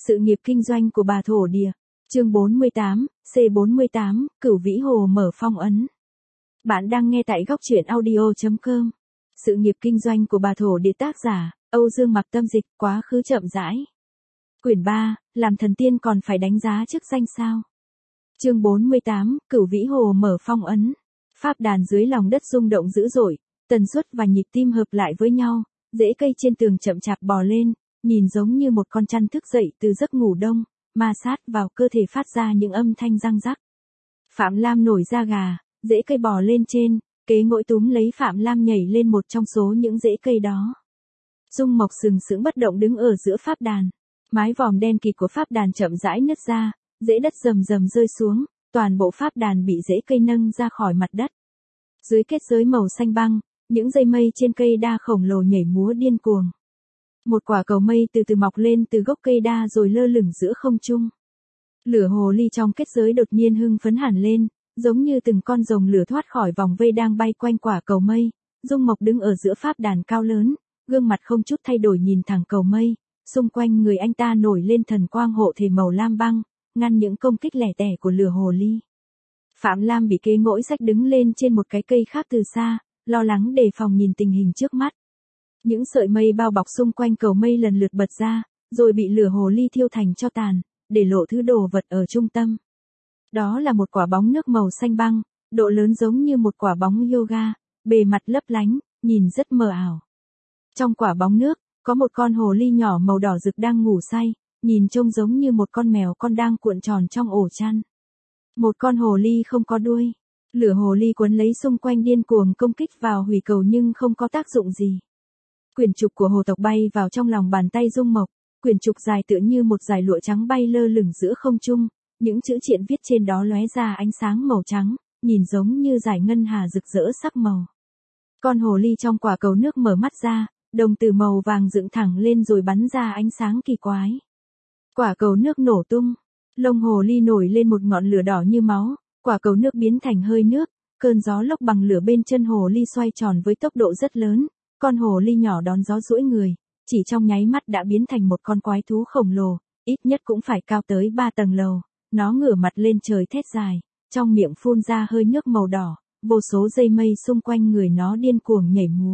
Sự nghiệp kinh doanh của bà thổ địa. Chương 48, C48, Cửu Vĩ Hồ mở phong ấn. Bạn đang nghe tại góc truyện audio.com. Sự nghiệp kinh doanh của bà thổ địa, tác giả Âu Dương Mặc, tâm dịch quá khứ chậm rãi. Quyển 3, làm thần tiên còn phải đánh giá chức danh sao? Chương 48, Cửu Vĩ Hồ mở phong ấn. Pháp đàn dưới lòng đất rung động dữ dội, tần suất và nhịp tim hợp lại với nhau, rễ cây trên tường chậm chạp bò lên, nhìn giống như một con chăn thức dậy từ giấc ngủ đông, ma sát vào cơ thể phát ra những âm thanh răng rắc. Phạm Lam nổi da gà, rễ cây bò lên trên, kế ngỗi túm lấy Phạm Lam nhảy lên một trong số những rễ cây đó. Dung Mộc sừng sững bất động đứng ở giữa pháp đàn. Mái vòm đen kịt của pháp đàn chậm rãi nứt ra, rễ đất rầm rầm rơi xuống, toàn bộ pháp đàn bị rễ cây nâng ra khỏi mặt đất. Dưới kết giới màu xanh băng, những dây mây trên cây đa khổng lồ nhảy múa điên cuồng. Một quả cầu mây từ từ mọc lên từ gốc cây đa rồi lơ lửng giữa không trung. Lửa hồ ly trong kết giới đột nhiên hưng phấn hẳn lên, giống như từng con rồng lửa thoát khỏi vòng vây đang bay quanh quả cầu mây. Dung Mộc đứng ở giữa pháp đàn cao lớn, gương mặt không chút thay đổi nhìn thẳng cầu mây, xung quanh người anh ta nổi lên thần quang hộ thể màu lam băng, ngăn những công kích lẻ tẻ của lửa hồ ly. Phạm Lam bị kế ngỗi xách đứng lên trên một cái cây khác từ xa, lo lắng đề phòng nhìn tình hình trước mắt. Những sợi mây bao bọc xung quanh cầu mây lần lượt bật ra, rồi bị lửa hồ ly thiêu thành tro tàn, để lộ thứ đồ vật ở trung tâm. Đó là một quả bóng nước màu xanh băng, độ lớn giống như một quả bóng yoga, bề mặt lấp lánh, nhìn rất mờ ảo. Trong quả bóng nước, có một con hồ ly nhỏ màu đỏ rực đang ngủ say, nhìn trông giống như một con mèo con đang cuộn tròn trong ổ chăn. Một con hồ ly không có đuôi. Lửa hồ ly quấn lấy xung quanh điên cuồng công kích vào hủy cầu nhưng không có tác dụng gì. Quyển trục của hồ tộc bay vào trong lòng bàn tay Dung Mộc, quyển trục dài tựa như một dải lụa trắng bay lơ lửng giữa không trung, những chữ triện viết trên đó lóe ra ánh sáng màu trắng, nhìn giống như dải ngân hà rực rỡ sắc màu. Con hồ ly trong quả cầu nước mở mắt ra, đồng tử màu vàng dựng thẳng lên rồi bắn ra ánh sáng kỳ quái. Quả cầu nước nổ tung, lông hồ ly nổi lên một ngọn lửa đỏ như máu, quả cầu nước biến thành hơi nước, cơn gió lốc bằng lửa bên chân hồ ly xoay tròn với tốc độ rất lớn, con hồ ly nhỏ đón gió duỗi người, chỉ trong nháy mắt đã biến thành một con quái thú khổng lồ, ít nhất cũng phải cao tới 3 tầng lầu, nó ngửa mặt lên trời thét dài, trong miệng phun ra hơi nước màu đỏ, vô số dây mây xung quanh người nó điên cuồng nhảy múa.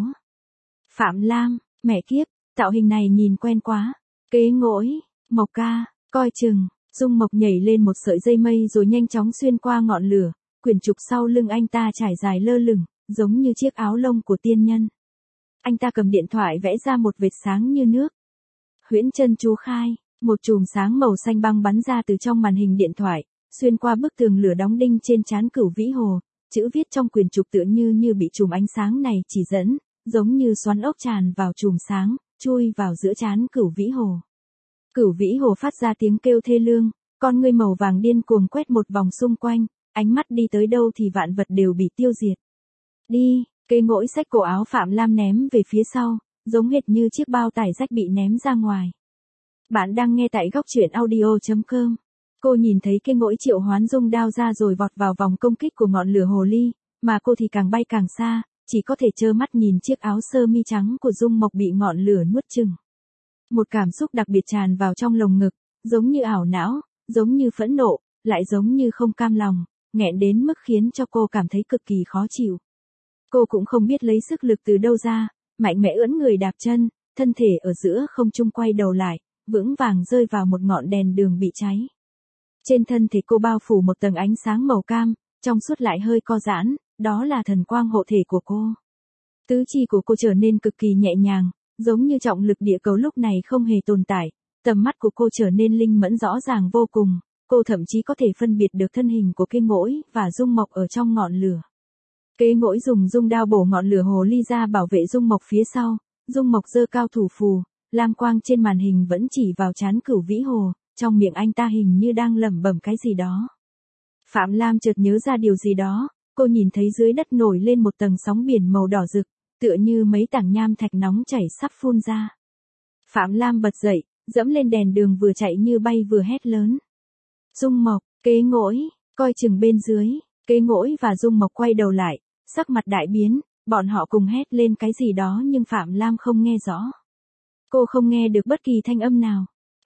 Phạm Lam, mẹ kiếp, tạo hình này nhìn quen quá, kế ngỗi, Mộc ca, coi chừng. Dung Mộc nhảy lên một sợi dây mây rồi nhanh chóng xuyên qua ngọn lửa, quyển trục sau lưng anh ta trải dài lơ lửng, giống như chiếc áo lông của tiên nhân. Anh ta cầm điện thoại vẽ ra một vệt sáng như nước. Huyễn chân chú khai, một chùm sáng màu xanh băng bắn ra từ trong màn hình điện thoại, xuyên qua bức tường lửa đóng đinh trên trán Cửu Vĩ Hồ, chữ viết trong quyển trục tựa như bị chùm ánh sáng này chỉ dẫn, giống như xoắn ốc tràn vào chùm sáng, chui vào giữa trán Cửu Vĩ Hồ. Cửu Vĩ Hồ phát ra tiếng kêu thê lương, con ngươi màu vàng điên cuồng quét một vòng xung quanh, ánh mắt đi tới đâu thì vạn vật đều bị tiêu diệt. Đi, kế ngỗi xách cổ áo Phạm Lam ném về phía sau, giống hệt như chiếc bao tải rách bị ném ra ngoài. Bạn đang nghe tại góc truyện audio.com. Cô nhìn thấy kế ngỗi triệu hoán dung đao ra rồi vọt vào vòng công kích của ngọn lửa hồ ly, mà cô thì càng bay càng xa, chỉ có thể trơ mắt nhìn chiếc áo sơ mi trắng của Dung Mộc bị ngọn lửa nuốt chửng. Một cảm xúc đặc biệt tràn vào trong lồng ngực, giống như ảo não, giống như phẫn nộ, lại giống như không cam lòng, nghẹn đến mức khiến cho cô cảm thấy cực kỳ khó chịu. Cô cũng không biết lấy sức lực từ đâu ra, mạnh mẽ ưỡn người đạp chân, thân thể ở giữa không trung quay đầu lại, vững vàng rơi vào một ngọn đèn đường bị cháy. Trên thân thể cô bao phủ một tầng ánh sáng màu cam, trong suốt lại hơi co giãn, đó là thần quang hộ thể của cô. Tứ chi của cô trở nên cực kỳ nhẹ nhàng, giống như trọng lực địa cầu lúc này không hề tồn tại, tầm mắt của cô trở nên linh mẫn rõ ràng vô cùng, cô thậm chí có thể phân biệt được thân hình của kế ngỗi và Dung Mộc ở trong ngọn lửa. Kế ngỗi dùng dung đao bổ ngọn lửa hồ ly ra bảo vệ Dung Mộc phía sau, Dung Mộc giơ cao thủ phù, lam quang trên màn hình vẫn chỉ vào trán Cửu Vĩ Hồ, trong miệng anh ta hình như đang lẩm bẩm cái gì đó. Phạm Lam chợt nhớ ra điều gì đó, cô nhìn thấy dưới đất nổi lên một tầng sóng biển màu đỏ rực, tựa như mấy tảng nham thạch nóng chảy sắp phun ra. Phạm Lam bật dậy, dẫm lên đèn đường vừa chạy như bay vừa hét lớn. Dung Mộc, kế ngỗi, coi chừng bên dưới, kế ngỗi và Dung Mộc quay đầu lại, sắc mặt đại biến, bọn họ cùng hét lên cái gì đó nhưng Phạm Lam không nghe rõ. Cô không nghe được bất kỳ thanh âm nào.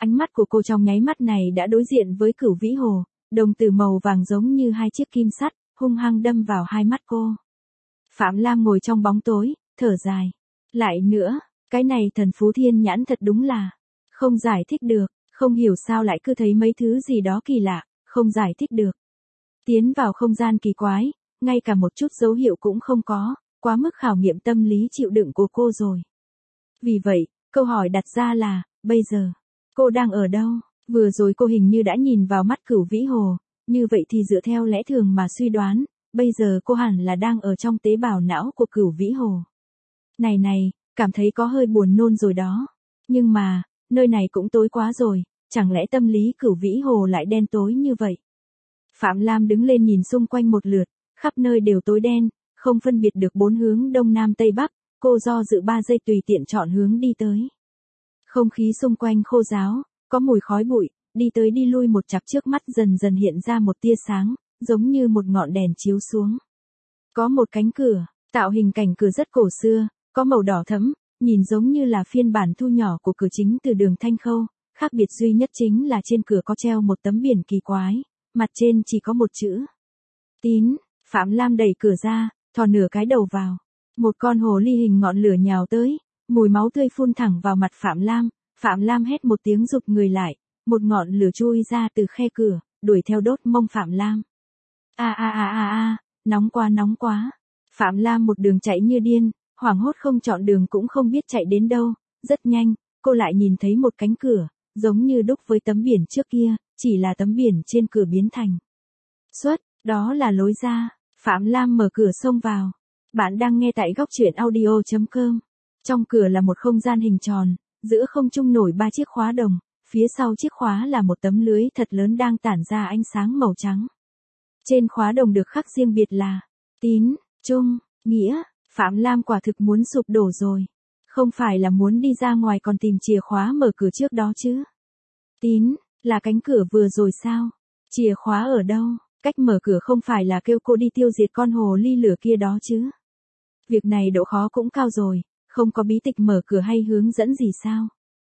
Ánh mắt của cô trong nháy mắt này đã đối diện với Cửu Vĩ Hồ, đồng tử màu vàng giống như hai chiếc kim sắt, hung hăng đâm vào hai mắt cô. Phạm Lam ngồi trong bóng tối, thở dài. Lại nữa, cái này thần phú thiên nhãn thật đúng là không giải thích được, không hiểu sao lại cứ thấy mấy thứ gì đó kỳ lạ, không giải thích được. Tiến vào không gian kỳ quái, ngay cả một chút dấu hiệu cũng không có, quá mức khảo nghiệm tâm lý chịu đựng của cô rồi. Vì vậy, câu hỏi đặt ra là, bây giờ, cô đang ở đâu? Vừa rồi cô hình như đã nhìn vào mắt Cửu Vĩ Hồ, như vậy thì dựa theo lẽ thường mà suy đoán, bây giờ cô hẳn là đang ở trong tế bào não của Cửu Vĩ Hồ. Này, cảm thấy có hơi buồn nôn rồi đó. Nhưng mà, nơi này cũng tối quá rồi, chẳng lẽ tâm lý Cửu Vĩ Hồ lại đen tối như vậy? Phạm Lam đứng lên nhìn xung quanh một lượt, khắp nơi đều tối đen, không phân biệt được bốn hướng đông nam tây bắc, cô do dự 3 giây tùy tiện chọn hướng đi tới. Không khí xung quanh khô ráo, có mùi khói bụi, đi tới đi lui một chặp trước mắt dần dần hiện ra một tia sáng, giống như một ngọn đèn chiếu xuống. Có một cánh cửa, tạo hình cảnh cửa rất cổ xưa, có màu đỏ thẫm, nhìn giống như là phiên bản thu nhỏ của cửa chính từ đường Thanh Khâu, khác biệt duy nhất chính là trên cửa có treo một tấm biển kỳ quái, mặt trên chỉ có một chữ. Tín. Phạm Lam đẩy cửa ra, thò nửa cái đầu vào. Một con hồ ly hình ngọn lửa nhào tới, mùi máu tươi phun thẳng vào mặt Phạm Lam. Phạm Lam hét một tiếng rụt người lại, một ngọn lửa chui ra từ khe cửa, đuổi theo đốt mông Phạm Lam. Nóng quá. Phạm Lam một đường chạy như điên, hoảng hốt không chọn đường cũng không biết chạy đến đâu. Rất nhanh, cô lại nhìn thấy một cánh cửa, giống như đúc với tấm biển trước kia, chỉ là tấm biển trên cửa biến thành đó là lối ra. Phạm Lam mở cửa xông vào. Bạn đang nghe tại góc truyện audio.com. Trong cửa là một không gian hình tròn, giữa không trung nổi 3 chiếc khóa đồng, phía sau chiếc khóa là một tấm lưới thật lớn đang tản ra ánh sáng màu trắng. Trên khóa đồng được khắc riêng biệt là tín, trung, nghĩa. Phạm Lam quả thực muốn sụp đổ rồi. Không phải là muốn đi ra ngoài còn tìm chìa khóa mở cửa trước đó chứ. Tín, là cánh cửa vừa rồi sao? Chìa khóa ở đâu? Cách mở cửa không phải là kêu cô đi tiêu diệt con hồ ly lửa kia đó chứ. Việc này độ khó cũng cao rồi, không có bí tịch mở cửa hay hướng dẫn gì sao?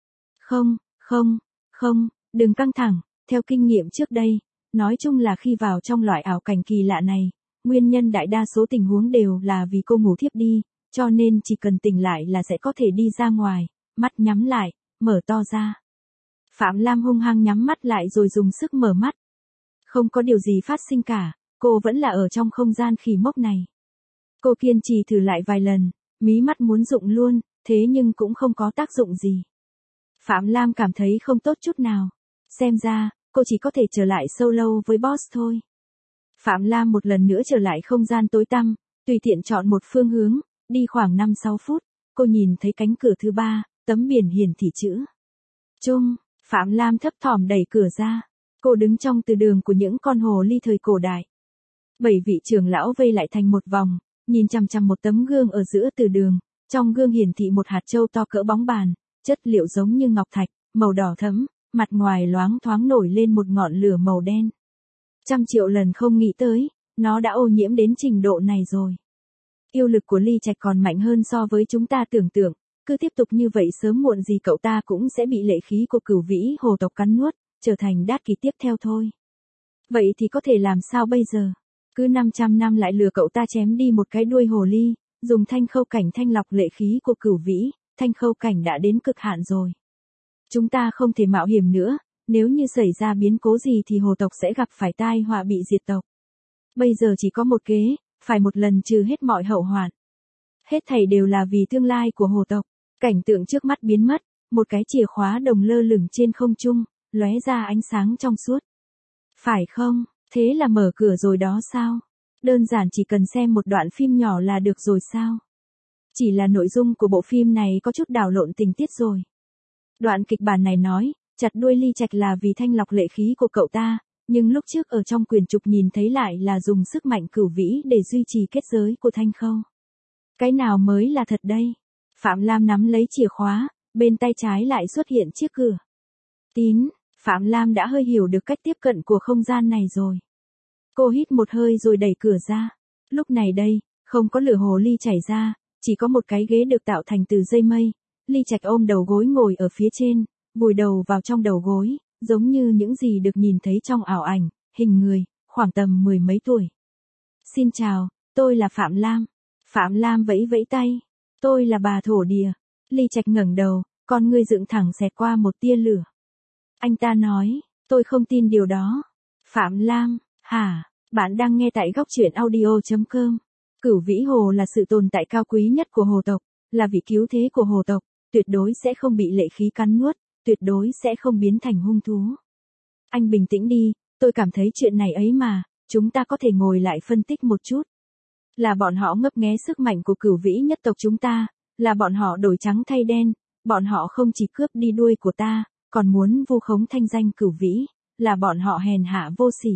Không, đừng căng thẳng, theo kinh nghiệm trước đây, nói chung là khi vào trong loại ảo cảnh kỳ lạ này, nguyên nhân đại đa số tình huống đều là vì cô ngủ thiếp đi, cho nên chỉ cần tỉnh lại là sẽ có thể đi ra ngoài, mắt nhắm lại, mở to ra. Phạm Lam hung hăng nhắm mắt lại rồi dùng sức mở mắt. Không có điều gì phát sinh cả, cô vẫn là ở trong không gian khỉ mốc này. Cô kiên trì thử lại vài lần, mí mắt muốn rụng luôn, thế nhưng cũng không có tác dụng gì. Phạm Lam cảm thấy không tốt chút nào. Xem ra, cô chỉ có thể trở lại solo với boss thôi. Phạm Lam một lần nữa trở lại không gian tối tăm, tùy tiện chọn một phương hướng, đi khoảng 5-6 phút, cô nhìn thấy cánh cửa thứ 3, tấm biển hiển thị chữ Trung. Phạm Lam thấp thỏm đẩy cửa ra. Cô đứng trong từ đường của những con hồ ly thời cổ đại. 7 vị trưởng lão vây lại thành một vòng, nhìn chằm chằm một tấm gương ở giữa từ đường, trong gương hiển thị một hạt châu to cỡ bóng bàn, chất liệu giống như ngọc thạch, màu đỏ thẫm, mặt ngoài loáng thoáng nổi lên một ngọn lửa màu đen. 100.000.000 lần không nghĩ tới, nó đã ô nhiễm đến trình độ này rồi. Yêu lực của Ly Trạch còn mạnh hơn so với chúng ta tưởng tượng, cứ tiếp tục như vậy sớm muộn gì cậu ta cũng sẽ bị lệ khí của Cửu Vĩ Hồ tộc cắn nuốt, trở thành đát kỳ tiếp theo thôi. Vậy thì có thể làm sao bây giờ? Cứ 500 năm lại lừa cậu ta chém đi một cái đuôi hồ ly, dùng thanh khâu cảnh thanh lọc lệ khí của Cửu Vĩ, thanh khâu cảnh đã đến cực hạn rồi. Chúng ta không thể mạo hiểm nữa, nếu như xảy ra biến cố gì thì hồ tộc sẽ gặp phải tai họa bị diệt tộc. Bây giờ chỉ có một kế, phải một lần trừ hết mọi hậu hoạn. Hết thảy đều là vì tương lai của hồ tộc. Cảnh tượng trước mắt biến mất, một cái chìa khóa đồng lơ lửng trên không trung, lóe ra ánh sáng trong suốt. Phải không? Thế là mở cửa rồi đó sao? Đơn giản chỉ cần xem một đoạn phim nhỏ là được rồi sao? Chỉ là nội dung của bộ phim này có chút đảo lộn tình tiết rồi. Đoạn kịch bản này nói, chặt đuôi Ly Trạch là vì thanh lọc lệ khí của cậu ta, nhưng lúc trước ở trong quyển trục nhìn thấy lại là dùng sức mạnh Cửu Vĩ để duy trì kết giới của Thanh Khâu. Cái nào mới là thật đây? Phạm Lam nắm lấy chìa khóa, bên tay trái lại xuất hiện chiếc cửa. Tín, Phạm Lam đã hơi hiểu được cách tiếp cận của không gian này rồi. Cô hít một hơi rồi đẩy cửa ra. Lúc này đây, không có lửa hồ ly chảy ra, chỉ có một cái ghế được tạo thành từ dây mây. Ly Trạch ôm đầu gối ngồi ở phía trên, vùi đầu vào trong đầu gối, giống như những gì được nhìn thấy trong ảo ảnh, hình người, khoảng tầm 10 mấy tuổi. Xin chào, tôi là Phạm Lam. Phạm Lam vẫy vẫy tay. Tôi là bà thổ địa. Ly Trạch ngẩng đầu, con ngươi dựng thẳng xẹt qua một tia lửa. Anh ta nói, tôi không tin điều đó. Phạm Lam, hả, bạn đang nghe tại góc truyện audio.com. Cửu Vĩ Hồ là sự tồn tại cao quý nhất của hồ tộc, là vị cứu thế của hồ tộc, tuyệt đối sẽ không bị lệ khí cắn nuốt, tuyệt đối sẽ không biến thành hung thú. Anh bình tĩnh đi, tôi cảm thấy chuyện này ấy mà, chúng ta có thể ngồi lại phân tích một chút. Là bọn họ ngấp nghé sức mạnh của Cửu Vĩ nhất tộc chúng ta, là bọn họ đổi trắng thay đen, bọn họ không chỉ cướp đi đuôi của ta, còn muốn vu khống thanh danh Cửu Vĩ, là bọn họ hèn hạ vô sỉ.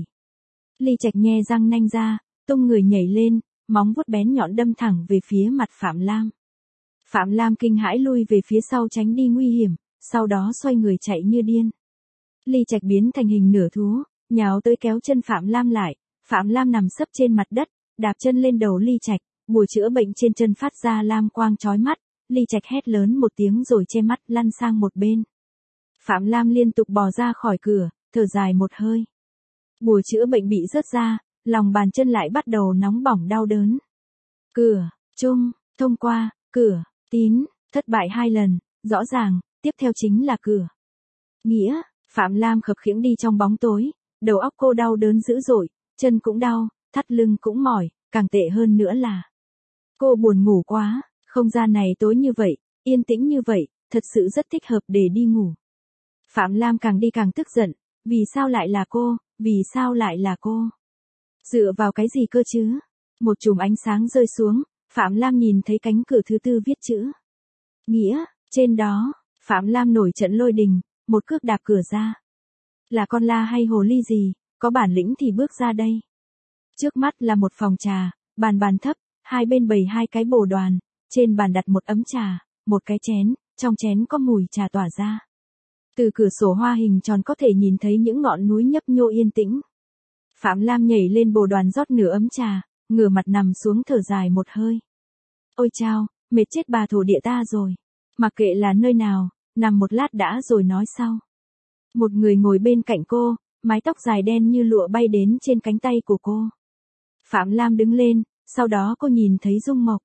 Ly Trạch nhe răng nanh ra, tung người nhảy lên, móng vuốt bén nhọn đâm thẳng về phía mặt Phạm Lam. Phạm Lam kinh hãi lui về phía sau tránh đi nguy hiểm, sau đó xoay người chạy như điên. Ly Trạch biến thành hình nửa thú, nhào tới kéo chân Phạm Lam lại, Phạm Lam nằm sấp trên mặt đất, đạp chân lên đầu Ly Trạch, bùa chữa bệnh trên chân phát ra lam quang chói mắt, Ly Trạch hét lớn một tiếng rồi che mắt lăn sang một bên. Phạm Lam liên tục bò ra khỏi cửa, thở dài một hơi. Bùa chữa bệnh bị rớt ra, lòng bàn chân lại bắt đầu nóng bỏng đau đớn. Cửa, chung, thông qua, cửa, tín, thất bại 2 lần, rõ ràng, tiếp theo chính là cửa. Nghĩa, Phạm Lam khập khiễng đi trong bóng tối, đầu óc cô đau đớn dữ dội, chân cũng đau, thắt lưng cũng mỏi, càng tệ hơn nữa là cô buồn ngủ quá, không gian này tối như vậy, yên tĩnh như vậy, thật sự rất thích hợp để đi ngủ. Phạm Lam càng đi càng tức giận, vì sao lại là cô, vì sao lại là cô? Dựa vào cái gì cơ chứ? Một chùm ánh sáng rơi xuống, Phạm Lam nhìn thấy cánh cửa thứ 4 viết chữ Nghĩa, trên đó, Phạm Lam nổi trận lôi đình, một cước đạp cửa ra. Là con la hay hồ ly gì, có bản lĩnh thì bước ra đây. Trước mắt là một phòng trà, bàn thấp, hai bên bày 2 cái bồ đoàn, trên bàn đặt một ấm trà, một cái chén, trong chén có mùi trà tỏa ra. Từ cửa sổ hoa hình tròn có thể nhìn thấy những ngọn núi nhấp nhô yên tĩnh. Phạm Lam nhảy lên bồ đoàn rót nửa ấm trà, ngửa mặt nằm xuống thở dài một hơi. Ôi chao, mệt chết bà thổ địa ta rồi. Mặc kệ là nơi nào, nằm một lát đã rồi nói sau. Một người ngồi bên cạnh cô, mái tóc dài đen như lụa bay đến trên cánh tay của cô. Phạm Lam đứng lên, sau đó cô nhìn thấy Dung Mộc.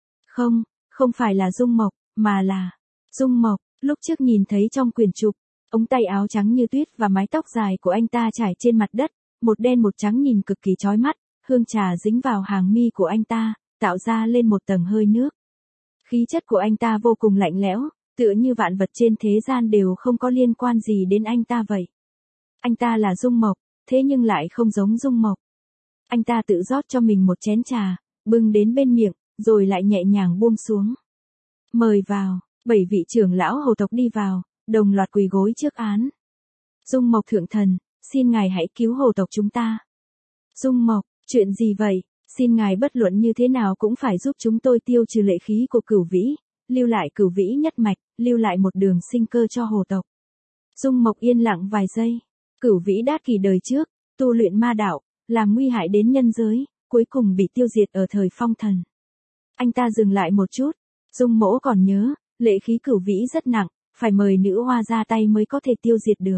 Không phải là Dung Mộc, mà là Dung Mộc, lúc trước nhìn thấy trong quyển trục, ống tay áo trắng như tuyết và mái tóc dài của anh ta trải trên mặt đất, một đen một trắng nhìn cực kỳ chói mắt, hương trà dính vào hàng mi của anh ta, tạo ra lên một tầng hơi nước. Khí chất của anh ta vô cùng lạnh lẽo, tựa như vạn vật trên thế gian đều không có liên quan gì đến anh ta vậy. Anh ta là Dung Mộc, thế nhưng lại không giống Dung Mộc. Anh ta tự rót cho mình một chén trà, bưng đến bên miệng, rồi lại nhẹ nhàng buông xuống. Mời vào, 7 vị trưởng lão hồ tộc đi vào, đồng loạt quỳ gối trước án. Dung Mộc thượng thần, xin ngài hãy cứu hồ tộc chúng ta. Dung Mộc, chuyện gì vậy? Xin ngài bất luận như thế nào cũng phải giúp chúng tôi tiêu trừ lệ khí của Cửu Vĩ, lưu lại Cửu Vĩ nhất mạch, lưu lại một đường sinh cơ cho hồ tộc. Dung Mộc yên lặng vài giây. Cửu Vĩ Đát Kỳ đời trước, tu luyện ma đạo, làm nguy hại đến nhân giới, cuối cùng bị tiêu diệt ở thời phong thần. Anh ta dừng lại một chút. Dung Mỗ còn nhớ, lệ khí Cửu Vĩ rất nặng, phải mời nữ hoa ra tay mới có thể tiêu diệt được.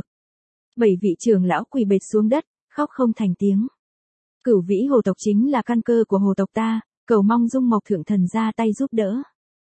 7 vị trưởng lão quỳ bệt xuống đất, khóc không thành tiếng. Cửu Vĩ hồ tộc chính là căn cơ của hồ tộc ta, cầu mong Dung Mộc thượng thần ra tay giúp đỡ.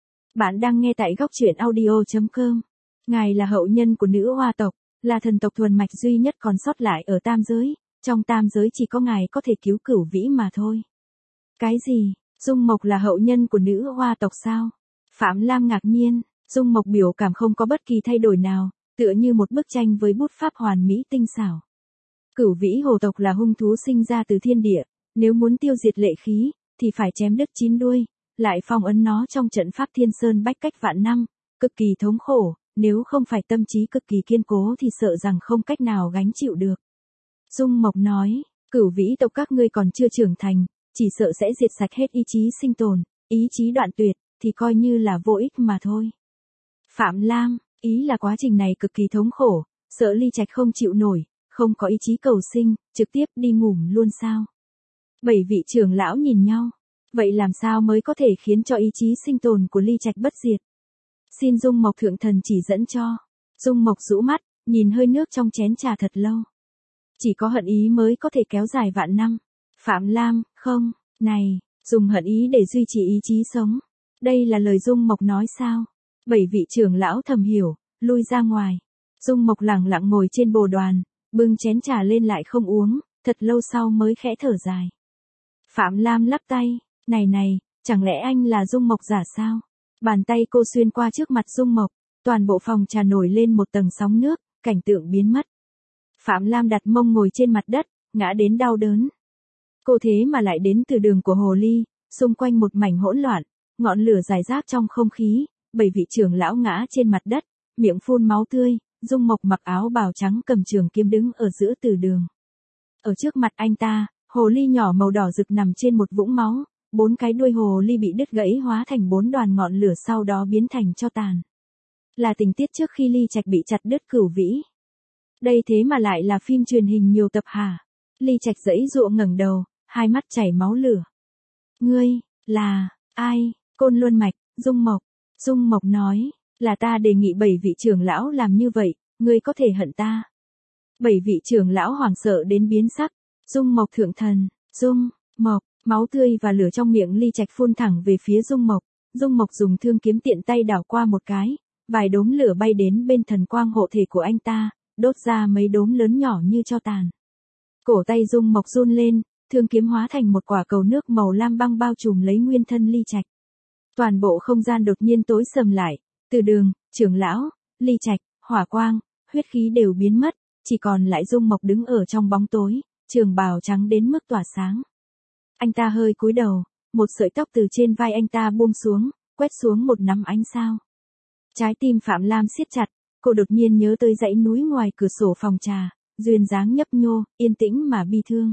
Bạn đang nghe tại góc truyện audio.com. Ngài là hậu nhân của nữ hoa tộc, là thần tộc thuần mạch duy nhất còn sót lại ở tam giới, trong tam giới chỉ có ngài có thể cứu Cửu Vĩ mà thôi. Cái gì? Dung Mộc là hậu nhân của nữ hoa tộc sao? Phạm Lam ngạc nhiên, Dung Mộc biểu cảm không có bất kỳ thay đổi nào, tựa như một bức tranh với bút pháp hoàn mỹ tinh xảo. Cửu Vĩ hồ tộc là hung thú sinh ra từ thiên địa, nếu muốn tiêu diệt lệ khí, thì phải chém đứt 9 đuôi, lại phong ấn nó trong trận pháp Thiên Sơn bách cách vạn năm, cực kỳ thống khổ, nếu không phải tâm trí cực kỳ kiên cố thì sợ rằng không cách nào gánh chịu được. Dung Mộc nói, Cửu Vĩ tộc các ngươi còn chưa trưởng thành, chỉ sợ sẽ diệt sạch hết ý chí sinh tồn, ý chí đoạn tuyệt, thì coi như là vô ích mà thôi. Phạm Lam, ý là quá trình này cực kỳ thống khổ, sợ Ly Trạch không chịu nổi, không có ý chí cầu sinh, trực tiếp đi ngủm luôn sao? 7 vị trưởng lão nhìn nhau, vậy làm sao mới có thể khiến cho ý chí sinh tồn của Ly Trạch bất diệt? Xin Dung Mộc thượng thần chỉ dẫn cho. Dung Mộc rũ mắt, nhìn hơi nước trong chén trà thật lâu. Chỉ có hận ý mới có thể kéo dài vạn năm. Phạm Lam, không, này, dùng hận ý để duy trì ý chí sống. Đây là lời Dung Mộc nói sao? 7 vị trưởng lão thầm hiểu, lui ra ngoài. Dung Mộc lẳng lặng ngồi trên bồ đoàn, bưng chén trà lên lại không uống, thật lâu sau mới khẽ thở dài. Phạm Lam lắp tay, này, chẳng lẽ anh là Dung Mộc giả sao? Bàn tay cô xuyên qua trước mặt Dung Mộc, toàn bộ phòng trà nổi lên một tầng sóng nước, cảnh tượng biến mất. Phạm Lam đặt mông ngồi trên mặt đất, ngã đến đau đớn. Cô thế mà lại đến từ đường của hồ ly, xung quanh một mảnh hỗn loạn, ngọn lửa rải rác trong không khí, 7 vị trưởng lão ngã trên mặt đất, miệng phun máu tươi, Dung Mộc mặc áo bào trắng cầm trường kiếm đứng ở giữa từ đường. Ở trước mặt anh ta, hồ ly nhỏ màu đỏ rực nằm trên một vũng máu, 4 cái đuôi hồ ly bị đứt gãy hóa thành 4 đoàn ngọn lửa sau đó biến thành tro tàn. Là tình tiết trước khi Ly Trạch bị chặt đứt cửu vĩ. Đây thế mà lại là phim truyền hình nhiều tập hả? Ly Trạch giãy giụa ngẩng đầu, hai mắt chảy máu lửa. Ngươi, là, ai? Côn Luân Mạch, Dung Mộc. Dung Mộc nói, là ta đề nghị 7 vị trưởng lão làm như vậy, ngươi có thể hận ta. 7 vị trưởng lão hoảng sợ đến biến sắc. Dung Mộc thượng thần, Dung Mộc, máu tươi và lửa trong miệng Ly Trạch phun thẳng về phía Dung Mộc. Dung Mộc dùng thương kiếm tiện tay đảo qua một cái, vài đốm lửa bay đến bên thần quang hộ thể của anh ta, đốt ra mấy đốm lớn nhỏ như tro tàn. Cổ tay Dung Mộc run lên, thương kiếm hóa thành một quả cầu nước màu lam băng bao trùm lấy nguyên thân Ly Trạch. Toàn bộ không gian đột nhiên tối sầm lại, từ đường, trưởng lão, Ly Trạch, hỏa quang, huyết khí đều biến mất, chỉ còn lại Dung Mộc đứng ở trong bóng tối, trường bào trắng đến mức tỏa sáng. Anh ta hơi cúi đầu, một sợi tóc từ trên vai anh ta buông xuống, quét xuống một nắm ánh sao. Trái tim Phạm Lam siết chặt, cô đột nhiên nhớ tới dãy núi ngoài cửa sổ phòng trà, duyên dáng nhấp nhô, yên tĩnh mà bi thương.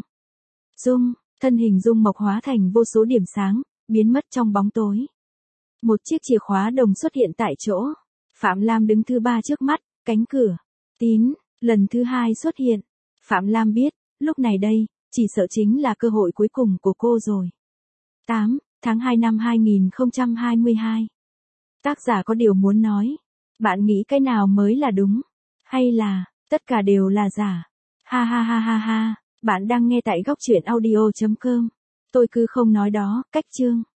Thân hình Dung Mộc hóa thành vô số điểm sáng, biến mất trong bóng tối. Một chiếc chìa khóa đồng xuất hiện tại chỗ. Phạm Lam đứng thứ 3 trước mắt, cánh cửa. Tín, lần thứ 2 xuất hiện. Phạm Lam biết, lúc này đây, chỉ sợ chính là cơ hội cuối cùng của cô rồi. 8 tháng 2 năm 2022. Tác giả có điều muốn nói. Bạn nghĩ cái nào mới là đúng? Hay là, tất cả đều là giả? Ha ha ha ha ha, bạn đang nghe tại góc truyện audio.com. Tôi cứ không nói đó, cách chương.